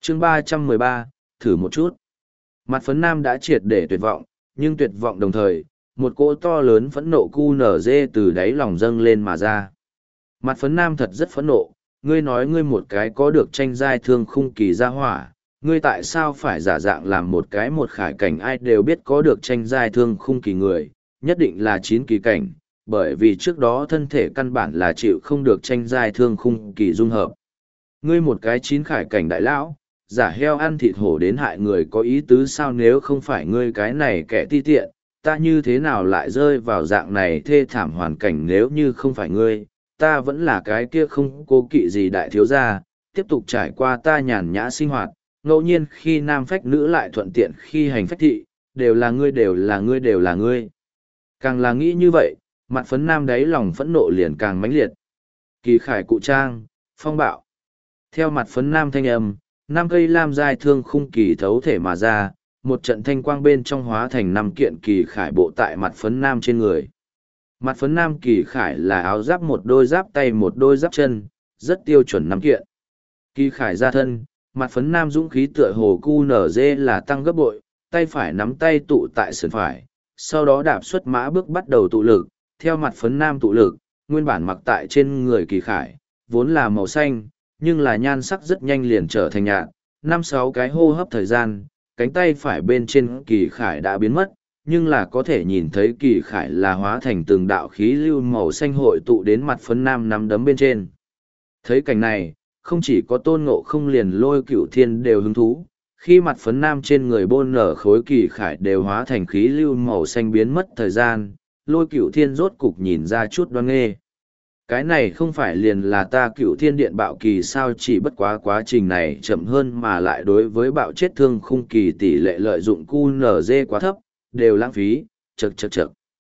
chương 313, thử một chút. Mặt phấn nam đã triệt để tuyệt vọng, nhưng tuyệt vọng đồng thời, một cỗ to lớn phẫn nộ cu nở dê từ đáy lòng dâng lên mà ra. Mặt phấn nam thật rất phẫn nộ, ngươi nói ngươi một cái có được tranh giai thương khung kỳ gia hỏa, ngươi tại sao phải giả dạng làm một cái một khải cảnh ai đều biết có được tranh giai thương khung kỳ người, nhất định là 9 kỳ cảnh, bởi vì trước đó thân thể căn bản là chịu không được tranh giai thương khung kỳ dung hợp. Ngươi một cái 9 khải cảnh đại lão, giả heo ăn thịt hổ đến hại người có ý tứ sao nếu không phải ngươi cái này kẻ ti tiện, ta như thế nào lại rơi vào dạng này thê thảm hoàn cảnh nếu như không phải ngươi, ta vẫn là cái kia không cố kỵ gì đại thiếu gia, tiếp tục trải qua ta nhàn nhã sinh hoạt, ngẫu nhiên khi nam phách nữ lại thuận tiện khi hành phách thị, đều là ngươi đều là ngươi đều là ngươi. Càng là nghĩ như vậy, mặt phấn nam đáy lòng phẫn nộ liền càng mãnh liệt. Kỳ khải cụ trang, phong bạo. Theo mặt phấn nam thanh âm, 5 cây lam giai thương khung kỳ thấu thể mà ra, một trận thanh quang bên trong hóa thành 5 kiện kỳ khải bộ tại mặt phấn nam trên người. Mặt phấn nam kỳ khải là áo giáp một đôi giáp tay một đôi giáp chân, rất tiêu chuẩn 5 kiện. Kỳ khải ra thân, mặt phấn nam dũng khí tựa hồ cu nở dê là tăng gấp bội, tay phải nắm tay tụ tại sườn phải, sau đó đạp xuất mã bước bắt đầu tụ lực, theo mặt phấn nam tụ lực, nguyên bản mặc tại trên người kỳ khải, vốn là màu xanh, nhưng là nhan sắc rất nhanh liền trở thành nhạt, 5-6 cái hô hấp thời gian, cánh tay phải bên trên kỳ khải đã biến mất, nhưng là có thể nhìn thấy kỳ khải là hóa thành từng đạo khí lưu màu xanh hội tụ đến mặt phấn nam nắm đấm bên trên. Thấy cảnh này, không chỉ có tôn ngộ không liền lôi cửu thiên đều hứng thú, khi mặt phấn nam trên người bôn nở khối kỳ khải đều hóa thành khí lưu màu xanh biến mất thời gian, lôi cửu thiên rốt cục nhìn ra chút đoan nghê. Cái này không phải liền là ta cửu thiên điện bạo kỳ sao chỉ bất quá quá trình này chậm hơn mà lại đối với bạo chết thương khung kỳ tỷ lệ lợi dụng QNZ quá thấp, đều lãng phí, chật.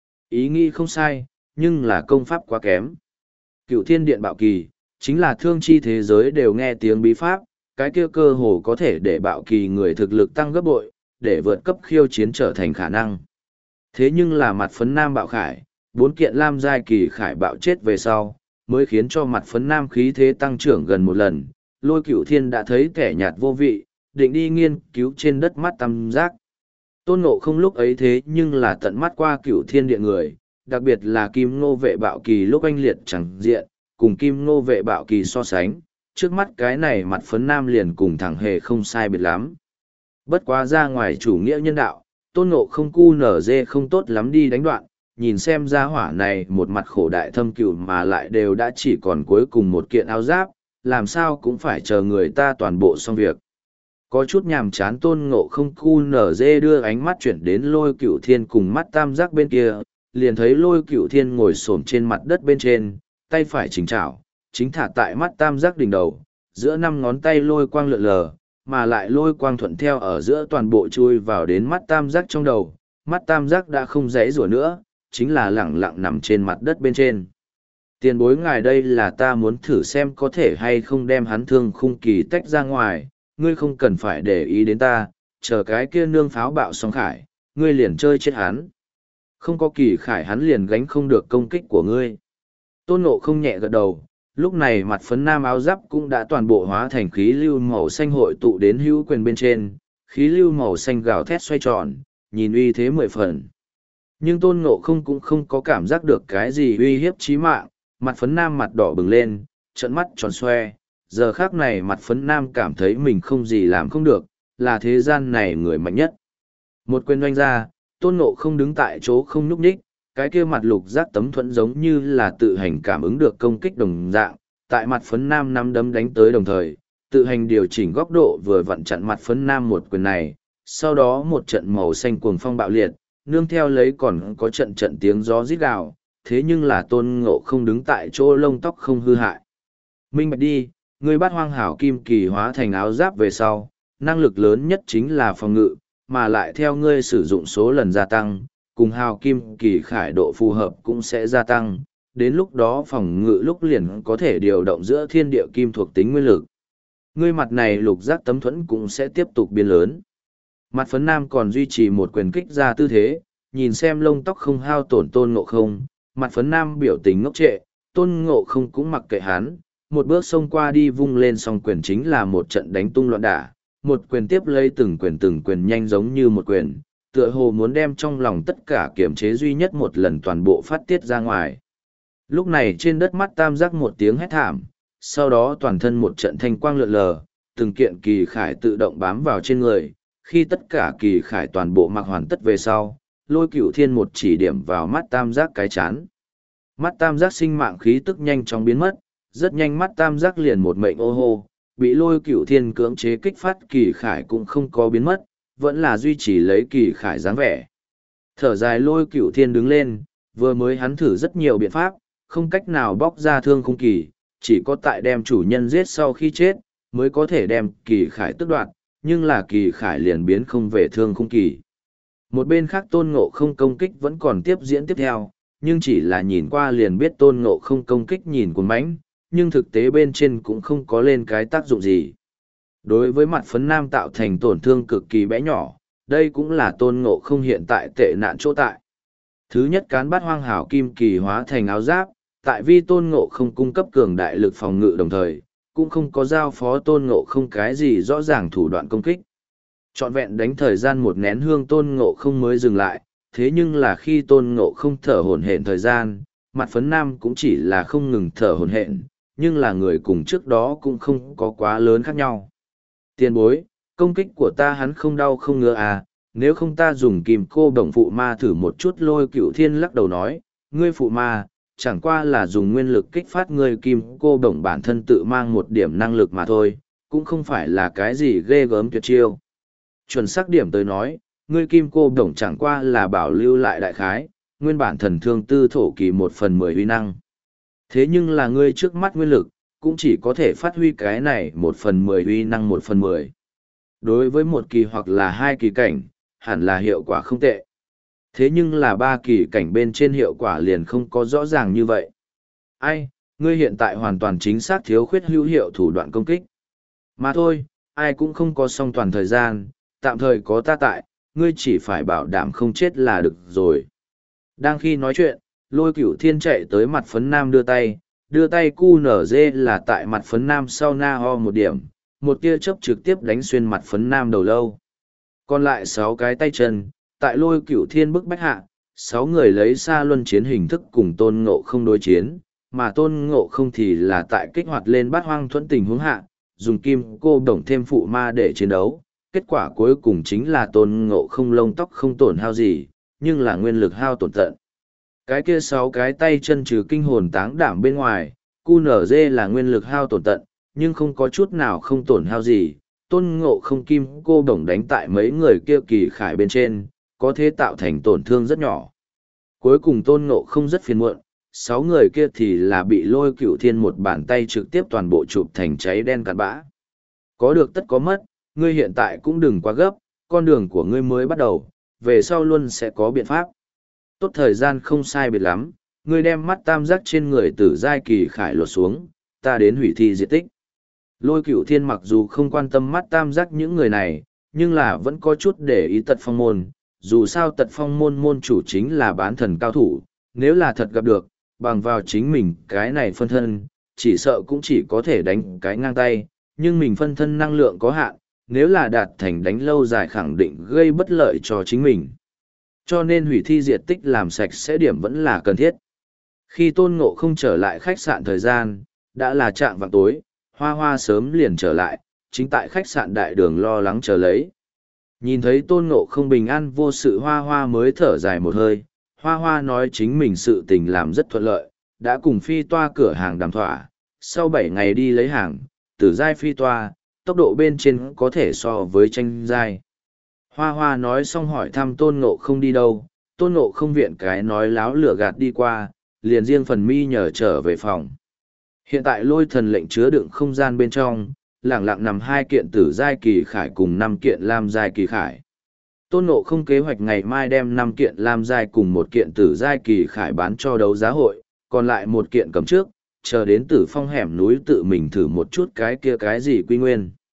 Ý nghĩ không sai, nhưng là công pháp quá kém. Cửu thiên điện bạo kỳ, chính là thương chi thế giới đều nghe tiếng bí pháp, cái kia cơ hồ có thể để bạo kỳ người thực lực tăng gấp bội, để vượt cấp khiêu chiến trở thành khả năng. Thế nhưng là mặt phấn nam bạo khải, 4 kiện lam giai kỳ khải bạo chết về sau, mới khiến cho mặt phấn nam khí thế tăng trưởng gần một lần, lôi cửu thiên đã thấy kẻ nhạt vô vị, định đi nghiên cứu trên đất mắt tam giác. Tôn ngộ không lúc ấy thế nhưng là tận mắt qua cửu thiên điện người, đặc biệt là kim ngô vệ bạo kỳ lúc anh liệt chẳng diện, cùng kim ngô vệ bạo kỳ so sánh, trước mắt cái này mặt phấn nam liền cùng thằng hề không sai biệt lắm. Bất quá ra ngoài chủ nghĩa nhân đạo, tôn ngộ không cu nở dê không tốt lắm đi đánh đoạn, nhìn xem ra hỏa này một mặt khổ đại thâm cửu mà lại đều đã chỉ còn cuối cùng một kiện áo giáp, làm sao cũng phải chờ người ta toàn bộ xong việc. Có chút nhàm chán tôn ngộ không cu nở dê đưa ánh mắt chuyển đến lôi cửu thiên cùng mắt tam giác bên kia, liền thấy lôi cửu thiên ngồi xổm trên mặt đất bên trên, tay phải chỉnh chảo, chính thả tại mắt tam giác đỉnh đầu, giữa 5 ngón tay lôi quang lượn lờ, mà lại lôi quang thuận theo ở giữa toàn bộ chui vào đến mắt tam giác trong đầu, mắt tam giác đã không dãy rủa nữa, chính là lẳng lặng nằm trên mặt đất bên trên. Tiền bối ngài đây là ta muốn thử xem có thể hay không đem hắn thương khung kỳ tách ra ngoài, ngươi không cần phải để ý đến ta, chờ cái kia nương pháo bạo xong khải, ngươi liền chơi chết hắn. Không có kỳ khải hắn liền gánh không được công kích của ngươi. Tôn Ngộ không nhẹ gật đầu, lúc này mặt phấn nam áo giáp cũng đã toàn bộ hóa thành khí lưu màu xanh hội tụ đến hữu quyền bên trên, khí lưu màu xanh gào thét xoay tròn, nhìn uy thế 10 phần. Nhưng Tôn Ngộ không cũng không có cảm giác được cái gì uy hiếp chí mạng, mặt phấn nam mặt đỏ bừng lên, trận mắt tròn xoe, giờ khác này mặt phấn nam cảm thấy mình không gì làm không được, là thế gian này người mạnh nhất. Một quyền doanh ra, Tôn Ngộ không đứng tại chỗ không nhúc nhích, cái kia mặt lục giác tấm thuẫn giống như là tự hành cảm ứng được công kích đồng dạng, tại mặt phấn nam nắm đấm đánh tới đồng thời, tự hành điều chỉnh góc độ vừa vặn chặn mặt phấn nam một quyền này, sau đó một trận màu xanh cuồng phong bạo liệt, nương theo lấy còn có trận trận tiếng gió rít gào, thế nhưng là Tôn Ngộ không đứng tại chỗ lông tóc không hư hại. Minh bạch đi, ngươi bắt hoang hảo kim kỳ hóa thành áo giáp về sau, năng lực lớn nhất chính là phòng ngự, mà lại theo ngươi sử dụng số lần gia tăng, cùng hào kim kỳ khải độ phù hợp cũng sẽ gia tăng, đến lúc đó phòng ngự lúc liền có thể điều động giữa thiên địa kim thuộc tính nguyên lực. Ngươi mặt này lục giác tấm thuẫn cũng sẽ tiếp tục biến lớn. Mặt phấn nam còn duy trì một quyền kích ra tư thế, nhìn xem lông tóc không hao tổn Tôn Ngộ không, mặt phấn nam biểu tình ngốc trệ, Tôn Ngộ không cũng mặc kệ hắn, một bước xông qua đi vung lên song quyền chính là một trận đánh tung loạn đả, một quyền tiếp lấy từng quyền nhanh giống như một quyền, tựa hồ muốn đem trong lòng tất cả kiểm chế duy nhất một lần toàn bộ phát tiết ra ngoài. Lúc này trên đất mắt tam giác một tiếng hét thảm, sau đó toàn thân một trận thanh quang lượn lờ, từng kiện kỳ khải tự động bám vào trên người, khi tất cả kỳ khải toàn bộ mặc hoàn tất về sau, Lôi Cửu Thiên một chỉ điểm vào mắt tam giác cái chán. Mắt tam giác sinh mạng khí tức nhanh chóng biến mất, rất nhanh mắt tam giác liền một mệnh ô hô, bị Lôi Cửu Thiên cưỡng chế kích phát kỳ khải cũng không có biến mất, vẫn là duy trì lấy kỳ khải dáng vẻ. Thở dài Lôi Cửu Thiên đứng lên, vừa mới hắn thử rất nhiều biện pháp, không cách nào bóc ra thương khung kỳ, chỉ có tại đem chủ nhân giết sau khi chết, mới có thể đem kỳ khải tước đoạt, nhưng là kỳ khải liền biến không về thương khung kỳ. Một bên khác Tôn Ngộ không công kích vẫn còn tiếp diễn tiếp theo, nhưng chỉ là nhìn qua liền biết Tôn Ngộ không công kích nhìn cuồng mãnh, nhưng thực tế bên trên cũng không có lên cái tác dụng gì. Đối với mặt phấn nam tạo thành tổn thương cực kỳ bé nhỏ, đây cũng là Tôn Ngộ không hiện tại tệ nạn chỗ tại. Thứ nhất cán bát hoang hảo kim kỳ hóa thành áo giáp, tại vì Tôn Ngộ không cung cấp cường đại lực phòng ngự đồng thời, cũng không có giao phó Tôn Ngộ không cái gì rõ ràng thủ đoạn công kích. Trọn vẹn đánh thời gian một nén hương Tôn Ngộ không mới dừng lại, thế nhưng là khi Tôn Ngộ không thở hổn hển thời gian, mặt phấn nam cũng chỉ là không ngừng thở hổn hển, nhưng là người cùng trước đó cũng không có quá lớn khác nhau. Tiền bối, công kích của ta hắn không đau không ngứa à, nếu không ta dùng kìm cô đồng phụ ma thử một chút. Lôi Cửu Thiên lắc đầu nói, ngươi phụ ma, chẳng qua là dùng nguyên lực kích phát ngươi kim cô đồng bản thân tự mang một điểm năng lực mà thôi, cũng không phải là cái gì ghê gớm tuyệt chiêu. Chuẩn xác điểm tới nói, ngươi kim cô đồng chẳng qua là bảo lưu lại đại khái, nguyên bản thần thương tư thổ kỳ 1/10 uy năng. Thế nhưng là ngươi trước mắt nguyên lực, cũng chỉ có thể phát huy cái này 1/10 uy năng 1/10. Đối với một kỳ hoặc là hai kỳ cảnh, hẳn là hiệu quả không tệ. Thế nhưng là ba kỳ cảnh bên trên hiệu quả liền không có rõ ràng như vậy. Ai, ngươi hiện tại hoàn toàn chính xác thiếu khuyết hữu hiệu thủ đoạn công kích. Mà thôi, ai cũng không có song toàn thời gian, tạm thời có ta tại, ngươi chỉ phải bảo đảm không chết là được rồi. Đang khi nói chuyện, Lôi Cửu Thiên chạy tới mặt phấn nam đưa tay cu nở dê là tại mặt phấn nam sau na ho một điểm, một tia chớp trực tiếp đánh xuyên mặt phấn nam đầu lâu. Còn lại 6 cái tay chân, tại Lôi Cửu Thiên bức bách hạ, 6 người lấy xa luân chiến hình thức cùng Tôn Ngộ không đối chiến, mà Tôn Ngộ không thì là tại kích hoạt lên bát hoang thuẫn tình huống hạ, dùng kim cô đồng thêm phụ ma để chiến đấu. Kết quả cuối cùng chính là Tôn Ngộ không lông tóc không tổn hao gì, nhưng là nguyên lực hao tổn tận. Cái kia 6 cái tay chân trừ kinh hồn táng đảm bên ngoài, QNZ là nguyên lực hao tổn tận, nhưng không có chút nào không tổn hao gì. Tôn Ngộ không kim cô đồng đánh tại mấy người kia kỳ khải bên trên, có thể tạo thành tổn thương rất nhỏ. Cuối cùng Tôn Ngộ không rất phiền muộn, 6 người kia thì là bị Lôi Cửu Thiên một bàn tay trực tiếp toàn bộ chụp thành cháy đen cặn bã. Có được tất có mất, ngươi hiện tại cũng đừng quá gấp, con đường của ngươi mới bắt đầu, về sau luôn sẽ có biện pháp. Tốt thời gian không sai biệt lắm, ngươi đem mắt tam giác trên người tử giai kỳ khải lột xuống, ta đến hủy thi diệt tích. Lôi Cửu Thiên mặc dù không quan tâm mắt tam giác những người này, nhưng là vẫn có chút để ý Tật Phong môn, dù sao Tật Phong môn môn chủ chính là bán thần cao thủ, nếu là thật gặp được, bằng vào chính mình cái này phân thân, chỉ sợ cũng chỉ có thể đánh cái ngang tay, nhưng mình phân thân năng lượng có hạn, nếu là đạt thành đánh lâu dài khẳng định gây bất lợi cho chính mình. Cho nên hủy thi diệt tích làm sạch sẽ điểm vẫn là cần thiết. Khi Tôn Ngộ không trở lại khách sạn thời gian, đã là chạng vạng tối, Hoa Hoa sớm liền trở lại, chính tại khách sạn đại đường lo lắng chờ lấy. Nhìn thấy Tôn Ngộ không bình an vô sự, Hoa Hoa mới thở dài một hơi. Hoa Hoa nói chính mình sự tình làm rất thuận lợi, đã cùng phi toa cửa hàng đàm thỏa, sau 7 ngày đi lấy hàng, tử giai phi toa, tốc độ bên trên có thể so với tranh giai. Hoa Hoa nói xong hỏi thăm Tôn Ngộ không đi đâu, Tôn Ngộ không viện cái nói láo lửa gạt đi qua, liền riêng phần mi nhờ trở về phòng. Hiện tại Lôi Thần lệnh chứa đựng không gian bên trong, lẳng lặng nằm 2 kiện tử giai kỳ khải cùng 5 kiện lam giai kỳ khải. Tôn Ngộ không kế hoạch ngày mai đem 5 kiện lam giai cùng 1 kiện tử giai kỳ khải bán cho đấu giá hội, còn lại 1 kiện cầm trước, chờ đến Tử Phong hẻm núi tự mình thử một chút cái kia cái gì quy nguyên.